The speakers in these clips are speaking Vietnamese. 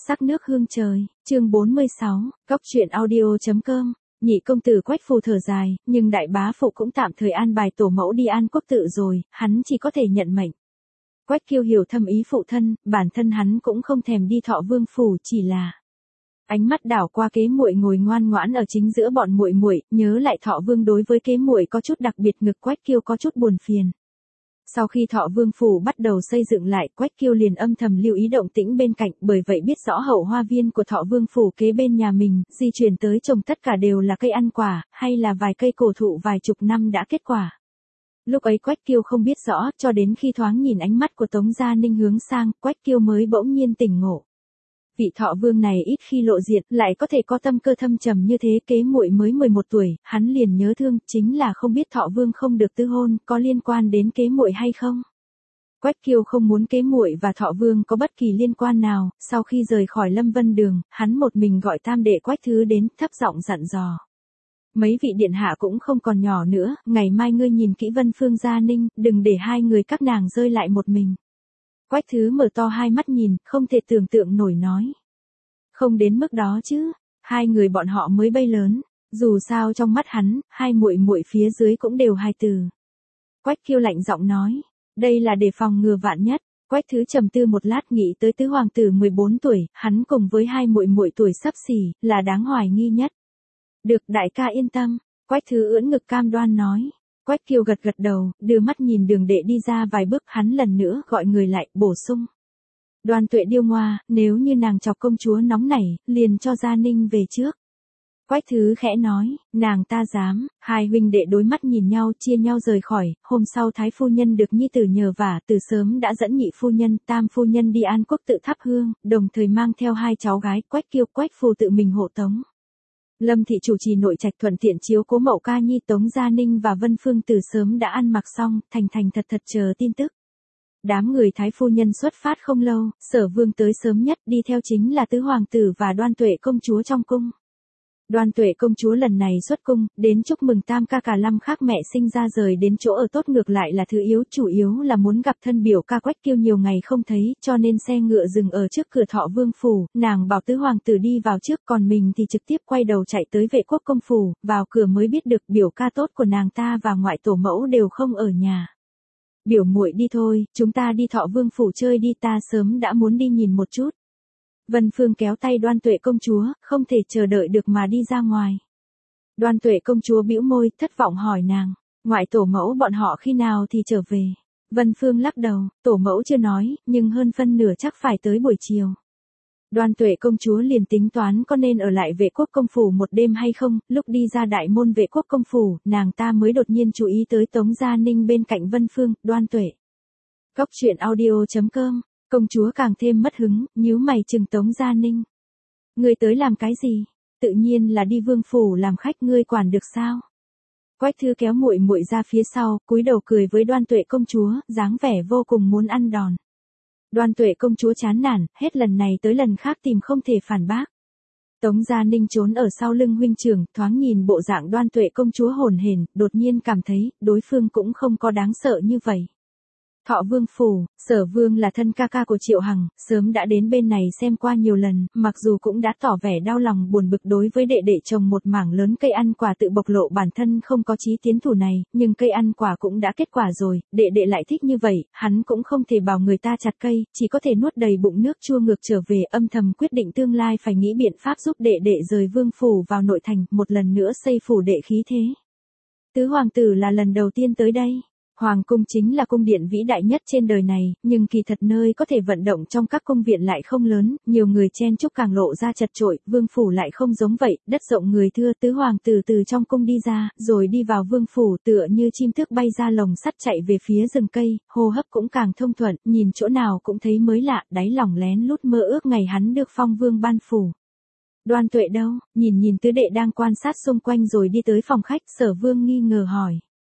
Sắc nước hương trời, chương 46, Cốc truyện audio.com. Nhị công tử Quách Phù thở dài, nhưng đại bá phụ cũng tạm thời an bài tổ mẫu đi An Quốc tự rồi, hắn chỉ có thể nhận mệnh. Quách Kiêu hiểu thâm ý phụ thân, bản thân hắn cũng không thèm đi Thọ Vương phủ, chỉ là ánh mắt đảo qua kế muội ngồi ngoan ngoãn ở chính giữa bọn muội muội, nhớ lại Thọ Vương đối với kế muội có chút đặc biệt, ngực Quách Kiêu có chút buồn phiền. Sau khi Thọ Vương phủ bắt đầu xây dựng lại, Quách Kiêu liền âm thầm lưu ý động tĩnh bên cạnh, bởi vậy biết rõ hậu hoa viên của Thọ Vương phủ kế bên nhà mình, di chuyển tới trồng tất cả đều là cây ăn quả, hay là vài cây cổ thụ vài chục năm đã kết quả. Lúc ấy Quách Kiêu không biết rõ, cho đến khi thoáng nhìn ánh mắt của Tống Gia Ninh hướng sang, Quách Kiêu mới bỗng nhiên tỉnh ngộ. Vị Thọ Vương này ít khi lộ diện, lại có thể có tâm cơ thâm trầm như thế, kế muội mới 11 tuổi, hắn liền nhớ thương, chính là không biết Thọ Vương không được tư hôn, có liên quan đến kế muội hay không. Quách Kiêu không muốn kế muội và Thọ Vương có bất kỳ liên quan nào, sau khi rời khỏi Lâm Vân Đường, hắn một mình gọi tam đệ Quách Thứ đến, thấp giọng dặn dò. Mấy vị điện hạ cũng không còn nhỏ nữa, ngày mai ngươi nhìn kỹ Vân Phương Gia Ninh, đừng để hai người các nàng rơi lại một mình. Quách Thứ mở to hai mắt nhìn, không thể tưởng tượng nổi nói. Không đến mức đó chứ, hai người bọn họ mới bay lớn, dù sao trong mắt hắn, hai muội muội phía dưới cũng đều hài tử. Quách Kiêu lạnh giọng nói, đây là để phòng ngừa vạn nhất. Quách Thứ trầm tư một lát nghĩ tới tứ hoàng tử 14 tuổi, hắn cùng với hai muội muội tuổi xấp xỉ, là đáng hoài nghi nhất. Được, đại ca yên tâm, Quách Thứ ưỡn ngực cam đoan nói. Quách Kiêu gật gật đầu, đưa mắt nhìn Đường đệ đi ra vài bước, hắn lần nữa gọi người lại, bổ sung. Đoan Tuệ điêu ngoa, nếu như nàng chọc công chúa nóng nảy, liền cho Gia Ninh về trước. Quách Thứ khẽ nói, nàng ta dám, hai huynh đệ đối mắt nhìn nhau, chia nhau rời khỏi. Hôm sau Thái phu nhân được nhi tử nhờ vả, từ sớm đã dẫn nhị phu nhân, tam phu nhân đi An Quốc tự thắp hương, đồng thời mang theo hai cháu gái, Quách Kiêu, Quách Phù tự mình hộ tống. Lâm thị chủ trì nội trạch thuận tiện chiếu cố Mậu Ca Nhi. Tống Gia Ninh và Vân Phương từ sớm đã ăn mặc xong, thành thành thật thật chờ tin tức. Đám người Thái phu nhân xuất phát không lâu, Sở Vương tới sớm nhất, đi theo chính là tứ hoàng tử và Đoan Tuệ công chúa trong cung. Đoan Tuệ công chúa lần này xuất cung, đến chúc mừng tam ca cả năm khác mẹ sinh ra rời đến chỗ ở tốt, ngược lại là thứ yếu, chủ yếu là muốn gặp thân biểu ca Quách Kiêu nhiều ngày không thấy, cho nên xe ngựa dừng ở trước cửa Thọ Vương phủ, nàng bảo tứ hoàng tử đi vào trước, còn mình thì trực tiếp quay đầu chạy tới Vệ Quốc công phủ, vào cửa mới biết được biểu ca tốt của nàng ta và ngoại tổ mẫu đều không ở nhà. Biểu muội đi thôi, chúng ta đi Thọ Vương phủ chơi đi, ta sớm đã muốn đi nhìn một chút. Vân Phương kéo tay Đoan Tuệ công chúa, không thể chờ đợi được mà đi ra ngoài. Đoan Tuệ công chúa bĩu môi, thất vọng hỏi nàng, ngoại tổ mẫu bọn họ khi nào thì trở về. Vân Phương lắc đầu, tổ mẫu chưa nói, nhưng hơn phân nửa chắc phải tới buổi chiều. Đoan Tuệ công chúa liền tính toán có nên ở lại Vệ Quốc công phủ một đêm hay không. Lúc đi ra đại môn Vệ Quốc công phủ, nàng ta mới đột nhiên chú ý tới Tống Gia Ninh bên cạnh Vân Phương. Đoan Tuệ. Cốc truyện audio.com. Công chúa càng thêm mất hứng, nhíu mày trừng Tống Gia Ninh. Ngươi tới làm cái gì? Tự nhiên là đi vương phủ làm khách, ngươi quản được sao? Quách Thư kéo muội muội ra phía sau, cúi đầu cười với Đoan Tuệ công chúa, dáng vẻ vô cùng muốn ăn đòn. Đoan Tuệ công chúa chán nản, hết lần này tới lần khác tìm không thể phản bác. Tống Gia Ninh trốn ở sau lưng huynh trưởng, thoáng nhìn bộ dạng Đoan Tuệ công chúa hồn hển, đột nhiên cảm thấy, đối phương cũng không có đáng sợ như vậy. Thọ Vương phủ, Sở Vương là thân ca ca của Triệu Hằng, sớm đã đến bên này xem qua nhiều lần, mặc dù cũng đã tỏ vẻ đau lòng buồn bực đối với đệ đệ trồng một mảng lớn cây ăn quả tự bộc lộ bản thân không có chí tiến thủ này, nhưng cây ăn quả cũng đã kết quả rồi, đệ đệ lại thích như vậy, hắn cũng không thể bảo người ta chặt cây, chỉ có thể nuốt đầy bụng nước chua ngược trở về, âm thầm quyết định tương lai phải nghĩ biện pháp giúp đệ đệ rời Vương phủ vào nội thành, một lần nữa xây phủ đệ khí thế. Tứ hoàng tử là lần đầu tiên tới đây. Hoàng cung chính là cung điện vĩ đại nhất trên đời này, nhưng kỳ thật nơi có thể vận động trong các cung viện lại không lớn, nhiều người chen chúc càng lộ ra chật chội, vương phủ lại không giống vậy, đất rộng người thưa. Tứ hoàng tử từ trong cung đi ra, rồi đi vào vương phủ, tựa như chim thước bay ra lồng sắt chạy về phía rừng cây, hô hấp cũng càng thông thuận, nhìn chỗ nào cũng thấy mới lạ, đáy lòng lén lút mơ ước ngày hắn được phong vương ban phủ. Đoan Tuệ đâu? Nhìn tứ đệ đang quan sát xung quanh rồi đi tới phòng khách, Sở Vương nghi ngờ hỏi.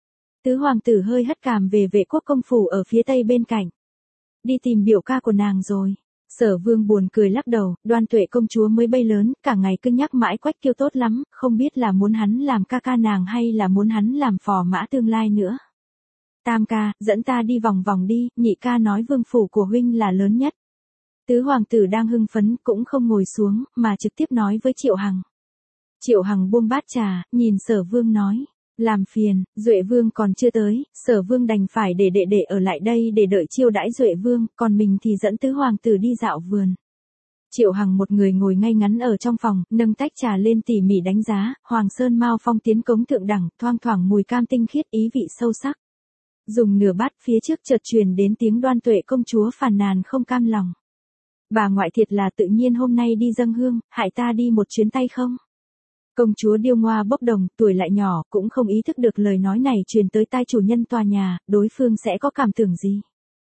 Tứ hoàng tử hơi hất cằm về Vệ Quốc công phủ ở phía tây bên cạnh. Đi tìm biểu ca của nàng rồi. Sở Vương buồn cười lắc đầu, Đoan Tuệ công chúa mới bay lớn, cả ngày cứ nhắc mãi Quách Kiêu tốt lắm, không biết là muốn hắn làm ca ca nàng hay là muốn hắn làm phò mã tương lai nữa. Tam ca, dẫn ta đi vòng vòng đi, nhị ca nói vương phủ của huynh là lớn nhất. Tứ hoàng tử đang hưng phấn cũng không ngồi xuống, mà trực tiếp nói với Triệu Hằng. Triệu Hằng buông bát trà, nhìn Sở Vương nói. Làm phiền, Duệ Vương còn chưa tới, Sở Vương đành phải để đệ đệ ở lại đây để đợi chiêu đãi Duệ Vương, còn mình thì dẫn tứ hoàng tử đi dạo vườn. Triệu Hằng một người ngồi ngay ngắn ở trong phòng, nâng tách trà lên tỉ mỉ đánh giá, Hoàng Sơn Mao Phong tiến cống thượng đẳng, thoang thoảng mùi cam tinh khiết ý vị sâu sắc. Dùng nửa bát phía trước chợt truyền đến tiếng Đoan Tuệ công chúa phàn nàn không cam lòng. Bà ngoại thiệt là tự nhiên hôm nay đi dâng hương, hại ta đi một chuyến tay không? Công chúa điêu ngoa bốc đồng, tuổi lại nhỏ, cũng không ý thức được lời nói này truyền tới tai chủ nhân tòa nhà, đối phương sẽ có cảm tưởng gì.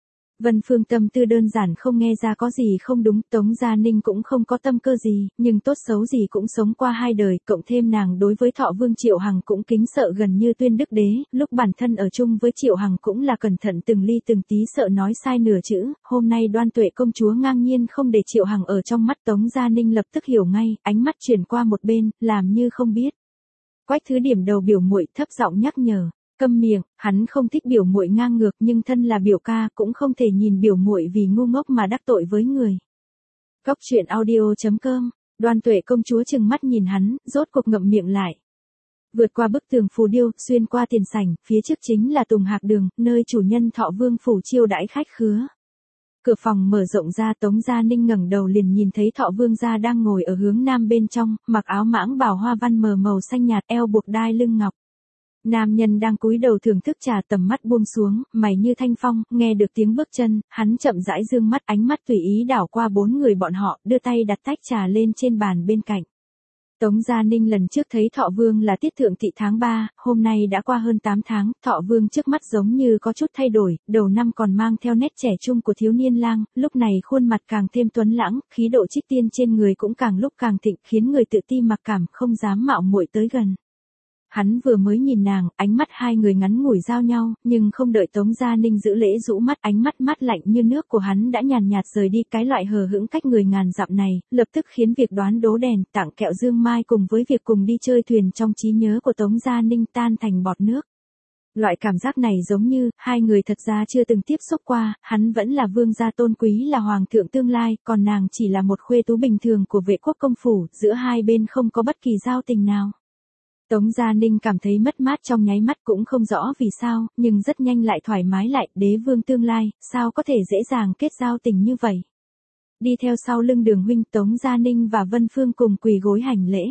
Vân Phương tâm tư đơn giản không nghe ra có gì không đúng, Tống Gia Ninh cũng không có tâm cơ gì, nhưng tốt xấu gì cũng sống qua 2 đời, cộng thêm nàng đối với Thọ Vương Triệu Hằng cũng kính sợ gần như tuyên đức đế, lúc bản thân ở chung với Triệu Hằng cũng là cẩn thận từng ly từng tí sợ nói sai nửa chữ, hôm nay Đoan Tuệ công chúa ngang nhiên không để Triệu Hằng ở trong mắt Tống Gia Ninh lập tức hiểu ngay, ánh mắt chuyển qua một bên, làm như không biết. Quách Thứ điểm đầu biểu muội thấp giọng nhắc nhở. Câm miệng, hắn không thích biểu muội ngang ngược nhưng thân là biểu ca cũng không thể nhìn biểu muội vì ngu ngốc mà đắc tội với người. Góc truyện audio.com, Đoan Tuệ công chúa trừng mắt nhìn hắn, rốt cuộc ngậm miệng lại. Vượt qua bức tường phù điêu, xuyên qua tiền sảnh, phía trước chính là Tùng Hạc Đường, nơi chủ nhân Thọ Vương phủ chiêu đãi khách khứa. Cửa phòng mở rộng ra, Tống Gia Ninh ngẩng đầu liền nhìn thấy Thọ Vương gia đang ngồi ở hướng nam bên trong, mặc áo mãng bào hoa văn mờ màu xanh nhạt, eo buộc đai lưng ngọc. Nam nhân đang cúi đầu thưởng thức trà, tầm mắt buông xuống, mày như thanh phong, nghe được tiếng bước chân, hắn chậm rãi dương mắt, ánh mắt tùy ý đảo qua 4 người bọn họ, đưa tay đặt tách trà lên trên bàn bên cạnh. Tống Gia Ninh lần trước thấy Thọ Vương là tiết thượng thị tháng 3, hôm nay đã qua hơn 8 tháng, Thọ Vương trước mắt giống như có chút thay đổi, đầu năm còn mang theo nét trẻ trung của thiếu niên lang, lúc này khuôn mặt càng thêm tuấn lãng, khí độ trích tiên trên người cũng càng lúc càng thịnh, khiến người tự ti mặc cảm, không dám mạo muội tới gần. Hắn vừa mới nhìn nàng, ánh mắt hai người ngắn ngủi giao nhau, nhưng không đợi Tống Gia Ninh giữ lễ rũ mắt, ánh mắt mát lạnh như nước của hắn đã nhàn nhạt rời đi, cái loại hờ hững cách người ngàn dặm này, lập tức khiến việc đoán đố đèn, tặng kẹo dương mai cùng với việc cùng đi chơi thuyền trong trí nhớ của Tống Gia Ninh tan thành bọt nước. Loại cảm giác này giống như, hai người thật ra chưa từng tiếp xúc qua, hắn vẫn là vương gia tôn quý là hoàng thượng tương lai, còn nàng chỉ là một khuê tú bình thường của vệ quốc công phủ, giữa hai bên không có bất kỳ giao tình nào. Tống Gia Ninh cảm thấy mất mát trong nháy mắt, cũng không rõ vì sao, nhưng rất nhanh lại thoải mái lại, đế vương tương lai, sao có thể dễ dàng kết giao tình như vậy. Đi theo sau lưng Đường huynh, Tống Gia Ninh và Vân Phương cùng quỳ gối hành lễ.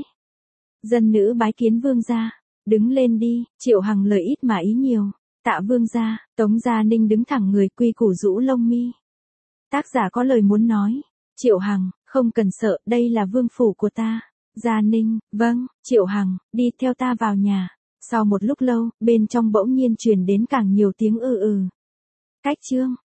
Dân nữ bái kiến vương gia, đứng lên đi, Triệu Hằng lời ít mà ý nhiều. Tạ vương gia, Tống Gia Ninh đứng thẳng người, quy củ rũ lông mi. Tác giả có lời muốn nói. Triệu Hằng, không cần sợ, đây là vương phủ của ta. Gia Ninh, vâng, Triệu Hằng, đi theo ta vào nhà. Sau một lúc lâu, bên trong bỗng nhiên truyền đến càng nhiều tiếng Cách chương.